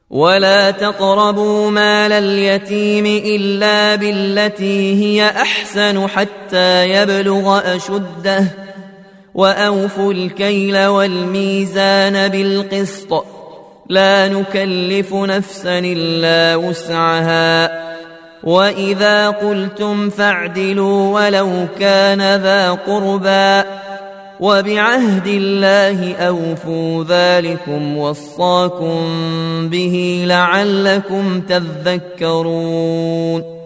ولا تقربوا مال اليتيم إلا بالتي هي أحسن حتى يبلغ أشده وأوفوا الكيل والميزان بالقسط لا نكلف نفسا إلا وسعها وإذا قلتم فاعدلوا ولو كان ذا قربى وبعهد الله أوفوا ذلكم وصاكم به لعلكم تذكرون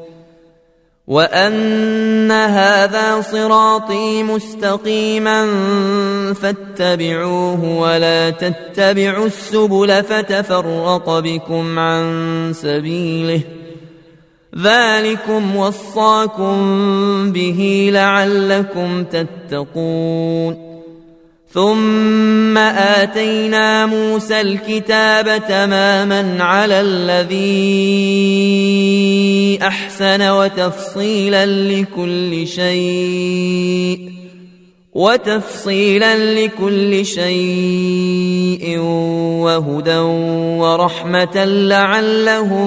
وأن هذا صراطي مستقيما فاتبعوه ولا تتبعوا السبل فتفرق بكم عن سبيله ذلكم وصاكم به لعلكم تتقون ثم آتينا موسى الكتاب تماما على الذي أحسن وتفصيلا لكل شيء وهدى ورحمة لعلهم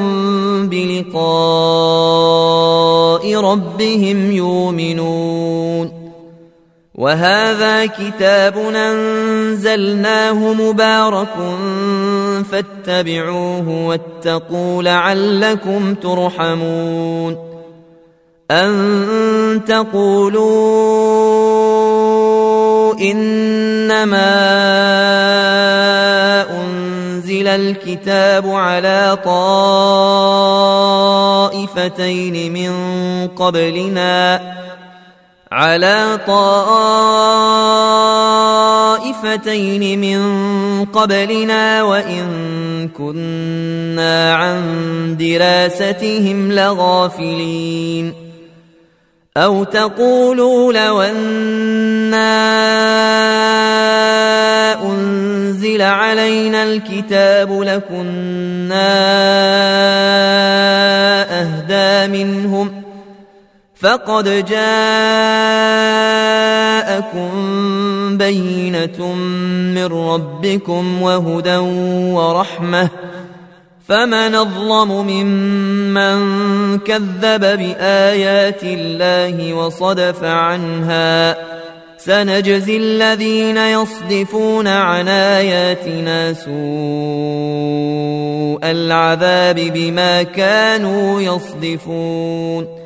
بلقاء ربهم يؤمنون وهذا كتاب أنزلناه مبارك فاتبعوه واتقوا لعلكم ترحمون أن تقولوا إنما أنزل الكتاب على طائفتين من قبلنا وإن كنا عن دراستهم لغافلين أو تقولوا لو أنا أنزل علينا الكتاب لكنا أهدى منهم فقد جاءكم بينة من ربكم وهدى ورحمة فمن أظلم ممن كذب بآيات الله وصدف عنها سنجزي الذين يصدفون عن آياتنا سوء العذاب بما كانوا يصدفون